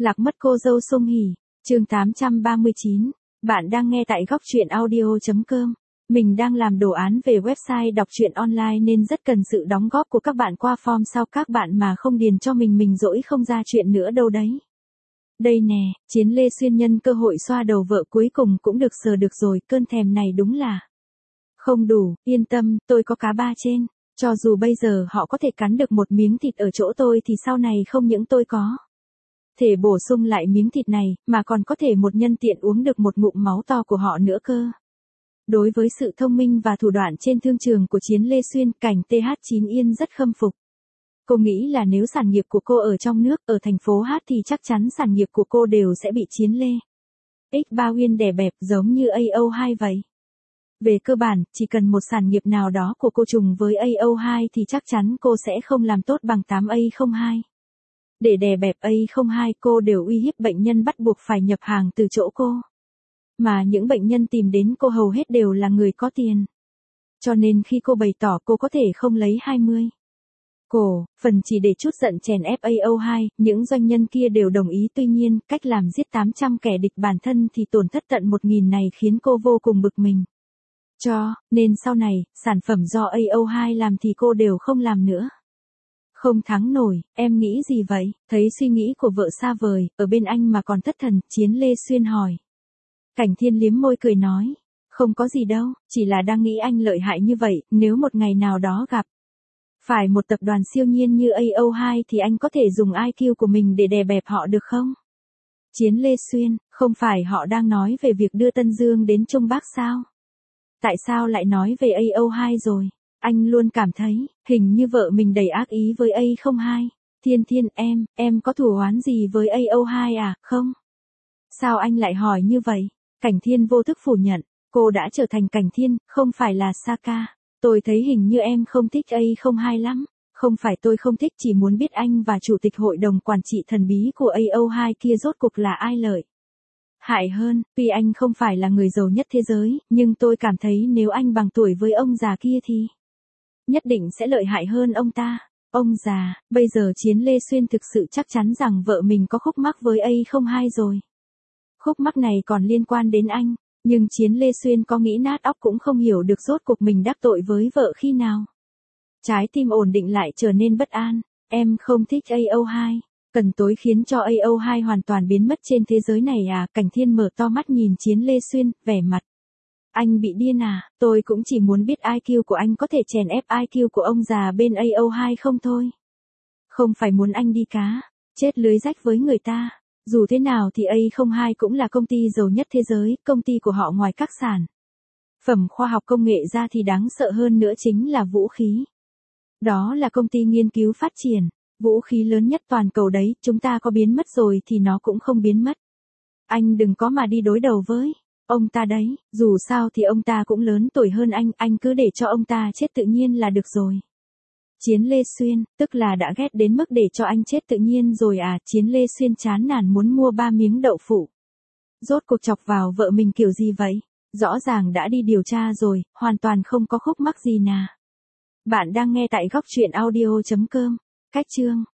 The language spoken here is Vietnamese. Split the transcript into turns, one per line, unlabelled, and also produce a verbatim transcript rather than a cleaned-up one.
Lạc mất cô dâu Song Hỷ, chương tám trăm ba mươi chín. Bạn đang nghe tại góc truyện audio.com. Mình đang làm đồ án về website đọc truyện online nên rất cần sự đóng góp của các bạn qua form sau các bạn mà không điền cho mình mình dỗi không ra chuyện nữa đâu đấy. Đây nè, Chiến Lê Xuyên nhân cơ hội xoa đầu vợ cuối cùng cũng được sờ được rồi, cơn thèm này đúng là không đủ, yên tâm, tôi có cá ba trên. Cho dù bây giờ họ có thể cắn được một miếng thịt ở chỗ tôi thì sau này không những tôi có thể bổ sung lại miếng thịt này, mà còn có thể một nhân tiện uống được một ngụm máu to của họ nữa cơ. Đối với sự thông minh và thủ đoạn trên thương trường của Chiến Lê Xuyên, cảnh tê hát chín Yên rất khâm phục. Cô nghĩ là nếu sản nghiệp của cô ở trong nước, ở thành phố Hát thì chắc chắn sản nghiệp của cô đều sẽ bị Chiến Lê X ba Uyên đè bẹp giống như A O hai vậy. Về cơ bản, chỉ cần một sản nghiệp nào đó của cô trùng với A O hai thì chắc chắn cô sẽ không làm tốt bằng tám A không hai. Để đè bẹp A không hai cô đều uy hiếp bệnh nhân bắt buộc phải nhập hàng từ chỗ cô. Mà những bệnh nhân tìm đến cô hầu hết đều là người có tiền. Cho nên khi cô bày tỏ cô có thể không lấy hai mươi cổ phần chỉ để chút giận chèn ép A O hai, những doanh nhân kia đều đồng ý. Tuy nhiên, cách làm giết tám trăm kẻ địch bản thân thì tổn thất tận một nghìn này khiến cô vô cùng bực mình. Cho nên sau này, sản phẩm do A O hai làm thì cô đều không làm nữa. Không thắng nổi, em nghĩ gì vậy? Thấy suy nghĩ của vợ xa vời, ở bên anh mà còn thất thần, Chiến Lê Xuyên hỏi. Cảnh Thiên liếm môi cười nói, không có gì đâu, chỉ là đang nghĩ anh lợi hại như vậy, nếu một ngày nào đó gặp phải một tập đoàn siêu nhiên như A O hai thì anh có thể dùng I Q của mình để đè bẹp họ được không? Chiến Lê Xuyên, không phải họ đang nói về việc đưa Tân Dương đến Trung Bắc sao? Tại sao lại nói về A O hai rồi? Anh luôn cảm thấy, hình như vợ mình đầy ác ý với A không hai. Thiên Thiên em, em có thù oán gì với A O hai à, không? Sao anh lại hỏi như vậy? Cảnh Thiên vô thức phủ nhận, cô đã trở thành Cảnh Thiên, không phải là Saka. Tôi thấy hình như em không thích A không hai lắm. Không phải tôi không thích, chỉ muốn biết anh và chủ tịch hội đồng quản trị thần bí của A O hai kia rốt cuộc là ai lợi hại hơn. Tuy anh không phải là người giàu nhất thế giới, nhưng tôi cảm thấy nếu anh bằng tuổi với ông già kia thì nhất định sẽ lợi hại hơn ông ta. Ông già, bây giờ Chiến Lê Xuyên thực sự chắc chắn rằng vợ mình có khúc mắc với A không hai rồi. Khúc mắc này còn liên quan đến anh, nhưng Chiến Lê Xuyên có nghĩ nát óc cũng không hiểu được rốt cuộc mình đắc tội với vợ khi nào. Trái tim ổn định lại trở nên bất an. Em không thích A O hai. Cần tối khiến cho A O hai hoàn toàn biến mất trên thế giới này à? Cảnh Thiên mở to mắt nhìn Chiến Lê Xuyên, vẻ mặt. Anh bị điên à? Tôi cũng chỉ muốn biết I Q của anh có thể chèn ép I Q của ông già bên A O hai không thôi. Không phải muốn anh đi cá chết lưới rách với người ta. Dù thế nào thì A không hai cũng là công ty giàu nhất thế giới, công ty của họ ngoài các sản phẩm khoa học công nghệ ra thì đáng sợ hơn nữa chính là vũ khí. Đó là công ty nghiên cứu phát triển vũ khí lớn nhất toàn cầu đấy, chúng ta có biến mất rồi thì nó cũng không biến mất. Anh đừng có mà đi đối đầu với ông ta đấy, dù sao thì ông ta cũng lớn tuổi hơn anh, anh cứ để cho ông ta chết tự nhiên là được rồi. Chiến Lê Xuyên, tức là đã ghét đến mức để cho anh chết tự nhiên rồi à? Chiến Lê Xuyên chán nản muốn mua ba miếng đậu phụ. Rốt cuộc chọc vào vợ mình kiểu gì vậy? Rõ ràng đã đi điều tra rồi, hoàn toàn không có khúc mắc gì nà. Bạn đang nghe tại góc truyện audio.com. Cách chương